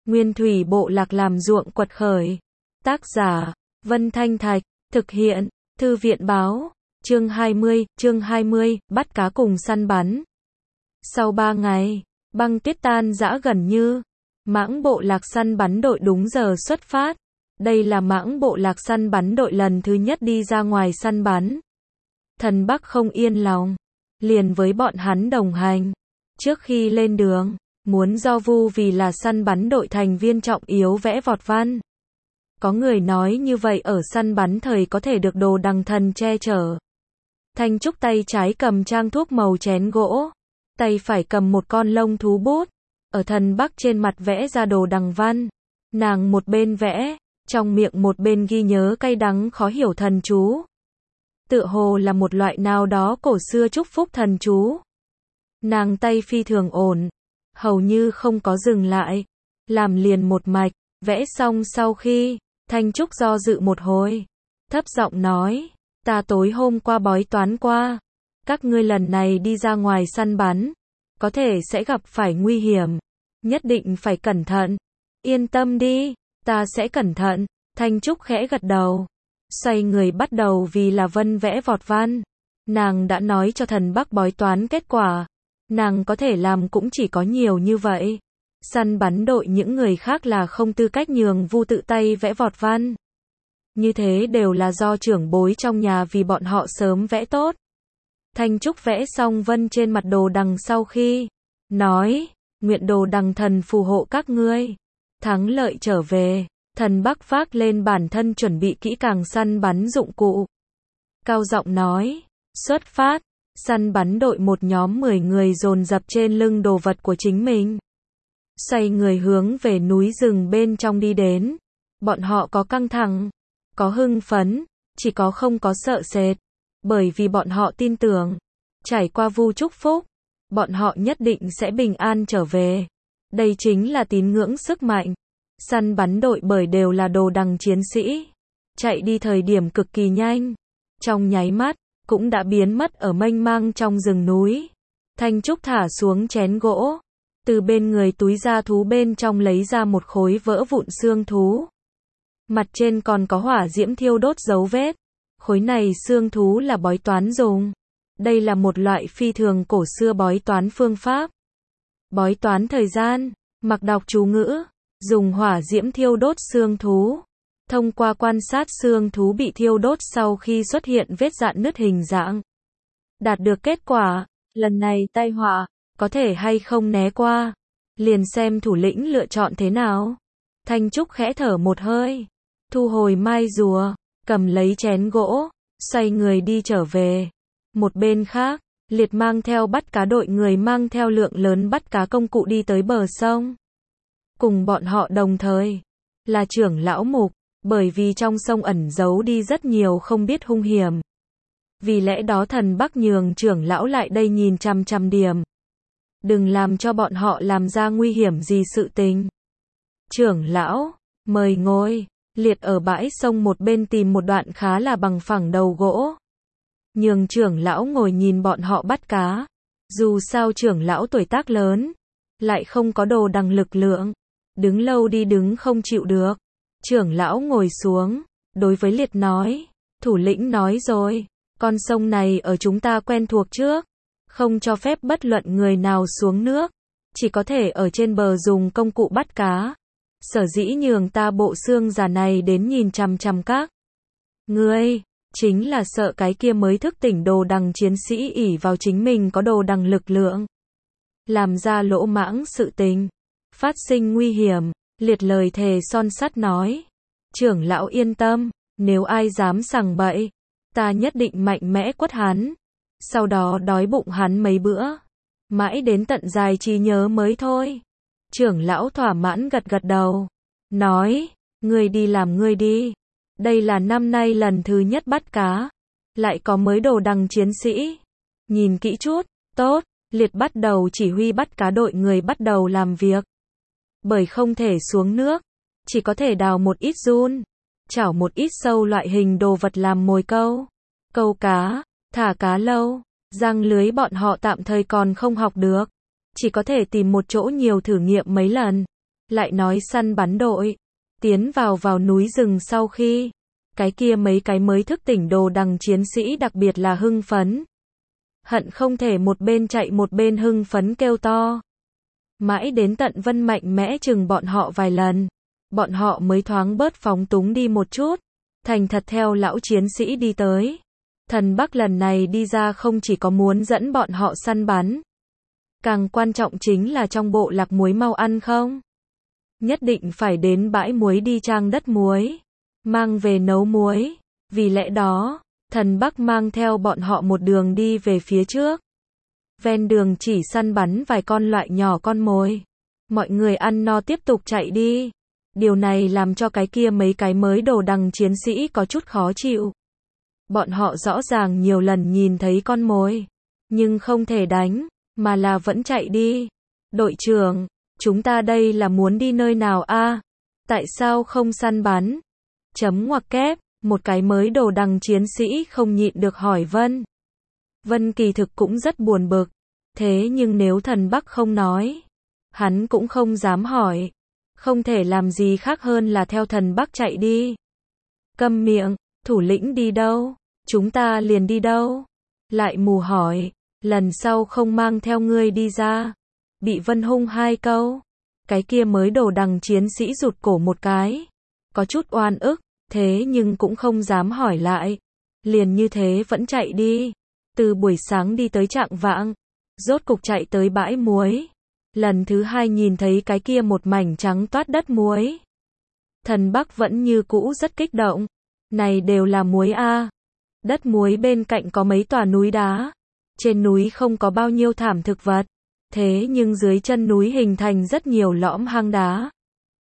Nguyên thủy bộ lạc làm ruộng quật khởi. Tác giả, Vân Thanh Thạch, thực hiện, Thư viện báo, chương 20, bắt cá cùng săn bắn. Sau 3 ngày, băng tuyết tan rã gần như, mãng bộ lạc săn bắn đội đúng giờ xuất phát. Đây là mãng bộ lạc săn bắn đội lần thứ nhất đi ra ngoài săn bắn. Thần Bắc không yên lòng, liền với bọn hắn đồng hành. Trước khi lên đường, muốn do Vu vì là săn bắn đội thành viên trọng yếu vẽ vọt văn. Có người nói như vậy ở săn bắn thời có thể được đồ đằng thần che chở. Thanh Trúc tay trái cầm trang thuốc màu chén gỗ, tay phải cầm một con lông thú bút, ở Thần Bắc trên mặt vẽ ra đồ đằng văn. Nàng một bên vẽ, trong miệng một bên ghi nhớ cay đắng khó hiểu thần chú. Tựa hồ là một loại nào đó cổ xưa chúc phúc thần chú. Nàng tay phi thường ổn, hầu như không có dừng lại, làm liền một mạch, vẽ xong sau khi, Thanh Trúc do dự một hồi, thấp giọng nói, ta tối hôm qua bói toán qua, các ngươi lần này đi ra ngoài săn bắn, có thể sẽ gặp phải nguy hiểm, nhất định phải cẩn thận. Yên tâm đi, ta sẽ cẩn thận. Thanh Trúc khẽ gật đầu, xoay người bắt đầu vì là Vân vẽ vọt văn. Nàng đã nói cho Thần Bắc bói toán kết quả, nàng có thể làm cũng chỉ có nhiều như vậy. Săn bắn đội những người khác là không tư cách nhường Vu tự tay vẽ vọt văn. Như thế đều là do trưởng bối trong nhà vì bọn họ sớm vẽ tốt. Thanh Trúc vẽ xong vân trên mặt đồ đằng sau khi, nói, nguyện đồ đằng thần phù hộ các ngươi, thắng lợi trở về. Thần Bắc vác lên bản thân chuẩn bị kỹ càng săn bắn dụng cụ. Cao giọng nói, xuất phát. Săn bắn đội một nhóm 10 người dồn dập trên lưng đồ vật của chính mình. Xoay người hướng về núi rừng bên trong đi đến. Bọn họ có căng thẳng, có hưng phấn, chỉ có không có sợ sệt. Bởi vì bọn họ tin tưởng, trải qua Vu chúc phúc, bọn họ nhất định sẽ bình an trở về. Đây chính là tín ngưỡng sức mạnh. Săn bắn đội bởi đều là đồ đằng chiến sĩ. Chạy đi thời điểm cực kỳ nhanh. Trong nháy mắt, cũng đã biến mất ở mênh mang trong rừng núi. Thanh Trúc thả xuống chén gỗ. Từ bên người túi da thú bên trong lấy ra một khối vỡ vụn xương thú. Mặt trên còn có hỏa diễm thiêu đốt dấu vết. Khối này xương thú là bói toán dùng. Đây là một loại phi thường cổ xưa bói toán phương pháp. Bói toán thời gian, mặc đọc chú ngữ, dùng hỏa diễm thiêu đốt xương thú. Thông qua quan sát xương thú bị thiêu đốt sau khi xuất hiện vết rạn nứt hình dạng. Đạt được kết quả, lần này tai họa, có thể hay không né qua. Liền xem thủ lĩnh lựa chọn thế nào. Thanh Trúc khẽ thở một hơi, thu hồi mai rùa, cầm lấy chén gỗ, xoay người đi trở về. Một bên khác, Liệt mang theo bắt cá đội người mang theo lượng lớn bắt cá công cụ đi tới bờ sông. Cùng bọn họ đồng thời, là trưởng lão Mục, bởi vì trong sông ẩn giấu đi rất nhiều không biết hung hiểm. Vì lẽ đó Thần Bắc nhường trưởng lão lại đây nhìn chằm chằm điểm. Đừng làm cho bọn họ làm ra nguy hiểm gì sự tình. Trưởng lão, mời ngồi. Liệt ở bãi sông một bên tìm một đoạn khá là bằng phẳng đầu gỗ. Nhường trưởng lão ngồi nhìn bọn họ bắt cá. Dù sao trưởng lão tuổi tác lớn, lại không có đồ đằng lực lượng. Đứng lâu đi đứng không chịu được. Trưởng lão ngồi xuống, đối với Liệt nói, thủ lĩnh nói rồi, con sông này ở chúng ta quen thuộc trước, không cho phép bất luận người nào xuống nước, chỉ có thể ở trên bờ dùng công cụ bắt cá. Sở dĩ nhường ta bộ xương già này đến nhìn chằm chằm các ngươi, chính là sợ cái kia mới thức tỉnh đồ đằng chiến sĩ ỷ vào chính mình có đồ đằng lực lượng, làm ra lỗ mãng sự tình, phát sinh nguy hiểm. Liệt lời thề son sắt nói, trưởng lão yên tâm, nếu ai dám sằng bậy, ta nhất định mạnh mẽ quất hắn, sau đó đói bụng hắn mấy bữa, mãi đến tận dài trí nhớ mới thôi. Trưởng lão thỏa mãn gật gật đầu, nói, ngươi đi làm ngươi đi, đây là năm nay lần thứ nhất bắt cá, lại có mới đồ đằng chiến sĩ, nhìn kỹ chút, tốt. Liệt bắt đầu chỉ huy bắt cá đội người bắt đầu làm việc. Bởi không thể xuống nước, chỉ có thể đào một ít giun, chảo một ít sâu loại hình đồ vật làm mồi câu, câu cá, thả cá lâu, giăng lưới bọn họ tạm thời còn không học được, chỉ có thể tìm một chỗ nhiều thử nghiệm mấy lần. Lại nói săn bắn đội, tiến vào núi rừng sau khi, cái kia mấy cái mới thức tỉnh đồ đằng chiến sĩ đặc biệt là hưng phấn. Hận không thể một bên chạy một bên hưng phấn kêu to. Mãi đến tận Vân mạnh mẽ chừng bọn họ vài lần, bọn họ mới thoáng bớt phóng túng đi một chút, thành thật theo lão chiến sĩ đi tới. Thần Bắc lần này đi ra không chỉ có muốn dẫn bọn họ săn bắn, càng quan trọng chính là trong bộ lạc muối mau ăn không? Nhất định phải đến bãi muối đi trang đất muối, mang về nấu muối. Vì lẽ đó, Thần Bắc mang theo bọn họ một đường đi về phía trước. Ven đường chỉ săn bắn vài con loại nhỏ con mồi. Mọi người ăn no tiếp tục chạy đi. Điều này làm cho cái kia mấy cái mới đồ đằng chiến sĩ có chút khó chịu. Bọn họ rõ ràng nhiều lần nhìn thấy con mồi, nhưng không thể đánh, mà là vẫn chạy đi. Đội trưởng, chúng ta đây là muốn đi nơi nào a? Tại sao không săn bắn? Chấm ngoặc kép, một cái mới đồ đằng chiến sĩ không nhịn được hỏi Vân. Vân kỳ thực cũng rất buồn bực, thế nhưng nếu Thần Bắc không nói, hắn cũng không dám hỏi. Không thể làm gì khác hơn là theo Thần Bắc chạy đi. Câm miệng, thủ lĩnh đi đâu? Chúng ta liền đi đâu? Lại mù hỏi, lần sau không mang theo ngươi đi ra. Bị Vân hung 2 câu. Cái kia mới đồ đằng chiến sĩ rụt cổ một cái. Có chút oan ức, thế nhưng cũng không dám hỏi lại. Liền như thế vẫn chạy đi. Từ buổi sáng đi tới chạng vạng, rốt cục chạy tới bãi muối. Lần thứ 2 nhìn thấy cái kia một mảnh trắng toát đất muối. Thần Bắc vẫn như cũ rất kích động. Này đều là muối a. Đất muối bên cạnh có mấy tòa núi đá. Trên núi không có bao nhiêu thảm thực vật. Thế nhưng dưới chân núi hình thành rất nhiều lõm hang đá.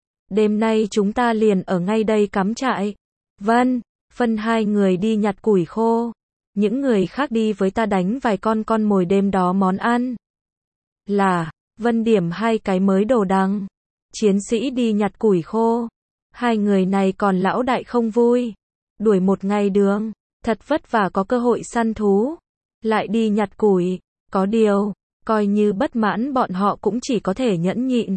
Đêm nay chúng ta liền ở ngay đây cắm trại. Vân, phân 2 người đi nhặt củi khô. Những người khác đi với ta đánh vài con mồi đêm đó món ăn. Là, Vân điểm 2 cái mới đồ đằng. Chiến sĩ đi nhặt củi khô. 2 người này còn lão đại không vui. Đuổi một ngày đường, thật vất vả có cơ hội săn thú. Lại đi nhặt củi, có điều, coi như bất mãn bọn họ cũng chỉ có thể nhẫn nhịn.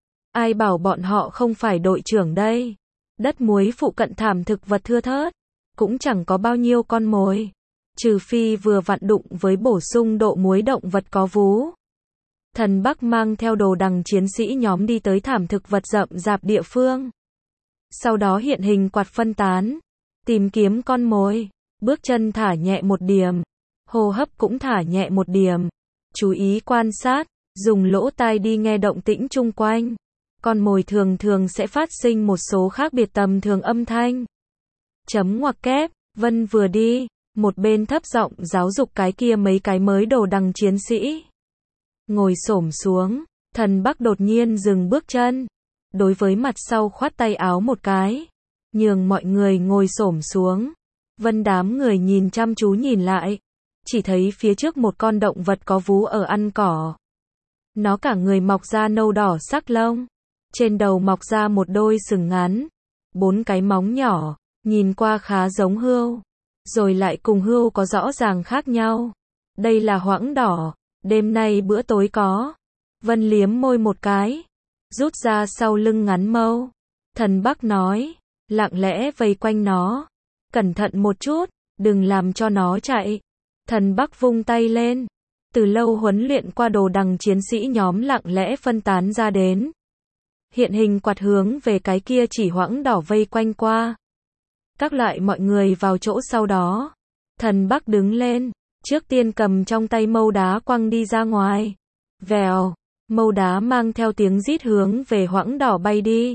Ai bảo bọn họ không phải đội trưởng đây. Đất muối phụ cận thảm thực vật thưa thớt, cũng chẳng có bao nhiêu con mồi. Trừ phi vừa vặn đụng với bổ sung độ muối động vật có vú. Thần Bắc mang theo đồ đằng chiến sĩ nhóm đi tới thảm thực vật rậm rạp địa phương. Sau đó hiện hình quạt phân tán, tìm kiếm con mồi, bước chân thả nhẹ một điểm, hô hấp cũng thả nhẹ một điểm, chú ý quan sát, dùng lỗ tai đi nghe động tĩnh chung quanh. Con mồi thường thường sẽ phát sinh một số khác biệt tầm thường âm thanh. Chấm ngoặc kép, Vân vừa đi, một bên thấp giọng giáo dục cái kia mấy cái mới đồ đằng chiến sĩ. Ngồi xổm xuống, Thần Bắc đột nhiên dừng bước chân. Đối với mặt sau khoát tay áo một cái, nhường mọi người ngồi xổm xuống. Vân đám người nhìn chăm chú nhìn lại, chỉ thấy phía trước một con động vật có vú ở ăn cỏ. Nó cả người mọc ra nâu đỏ sắc lông, trên đầu mọc ra một đôi sừng ngắn, 4 cái móng nhỏ, nhìn qua khá giống hươu, rồi lại cùng hươu có rõ ràng khác nhau. Đây là hoãng đỏ, đêm nay bữa tối có. Vân liếm môi một cái, rút ra sau lưng ngắn mâu. Thần Bắc nói, lặng lẽ vây quanh nó. Cẩn thận một chút, đừng làm cho nó chạy. Thần Bắc vung tay lên. Từ lâu huấn luyện qua đồ đằng chiến sĩ nhóm lặng lẽ phân tán ra đến. Hiện hình quạt hướng về cái kia chỉ hoãng đỏ vây quanh qua. Các loại mọi người vào chỗ sau đó. Thần Bắc đứng lên, trước tiên cầm trong tay mâu đá quăng đi ra ngoài. Vèo, mâu đá mang theo tiếng rít hướng về hoãng đỏ bay đi.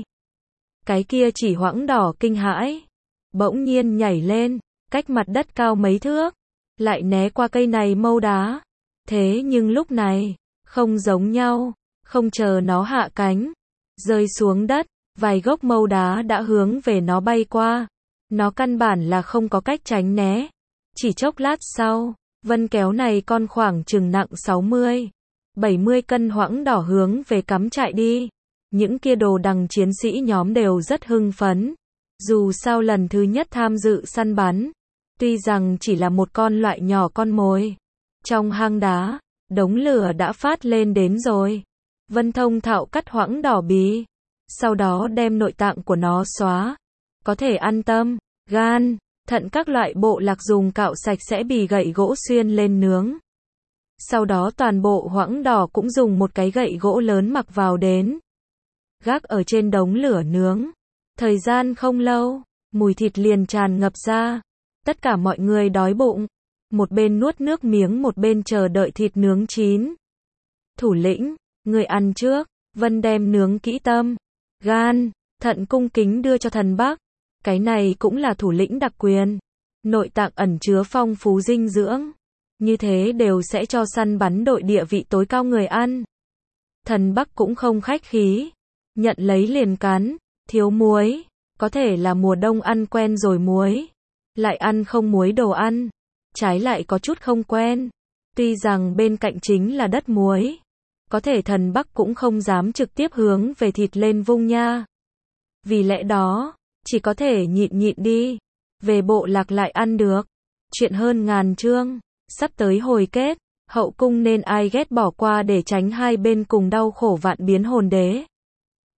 Cái kia chỉ hoãng đỏ kinh hãi, bỗng nhiên nhảy lên, cách mặt đất cao mấy thước, lại né qua cây này mâu đá. Thế nhưng lúc này, không giống nhau, không chờ nó hạ cánh, rơi xuống đất, vài gốc mâu đá đã hướng về nó bay qua. Nó căn bản là không có cách tránh né. Chỉ chốc lát sau, Vân kéo này con khoảng chừng nặng 60-70 cân hoãng đỏ hướng về cắm trại đi. Những kia đồ đằng chiến sĩ nhóm đều rất hưng phấn. Dù sao lần thứ nhất tham dự săn bắn, tuy rằng chỉ là một con loại nhỏ con mồi. Trong hang đá, đống lửa đã phát lên đến rồi. Vân thông thạo cắt hoãng đỏ bí. sau đó đem nội tạng của nó xóa. Có thể ăn tâm, gan, thận các loại bộ lạc dùng cạo sạch sẽ bì gậy gỗ xuyên lên nướng. Sau đó toàn bộ hoãng đỏ cũng dùng một cái gậy gỗ lớn mặc vào đến. Gác ở trên đống lửa nướng. Thời gian không lâu, mùi thịt liền tràn ngập ra. Tất cả mọi người đói bụng. Một bên nuốt nước miếng một bên chờ đợi thịt nướng chín. Thủ lĩnh, người ăn trước. Vân đem nướng kỹ tâm, gan, thận cung kính đưa cho thần Bắc. Cái này cũng là thủ lĩnh đặc quyền. Nội tạng ẩn chứa phong phú dinh dưỡng. Như thế đều sẽ cho săn bắn đội địa vị tối cao người ăn. Thần Bắc cũng không khách khí. Nhận lấy liền cắn, thiếu muối. Có thể là mùa đông ăn quen rồi muối. Lại ăn không muối đồ ăn. Trái lại có chút không quen. Tuy rằng bên cạnh chính là đất muối. Có thể thần Bắc cũng không dám trực tiếp hướng về thịt lên vung nha. Vì lẽ đó, chỉ có thể nhịn đi. Về bộ lạc lại ăn được. Chuyện hơn ngàn chương. Sắp tới hồi kết. Hậu cung nên ai ghét bỏ qua để tránh hai bên cùng đau khổ vạn biến hồn đế.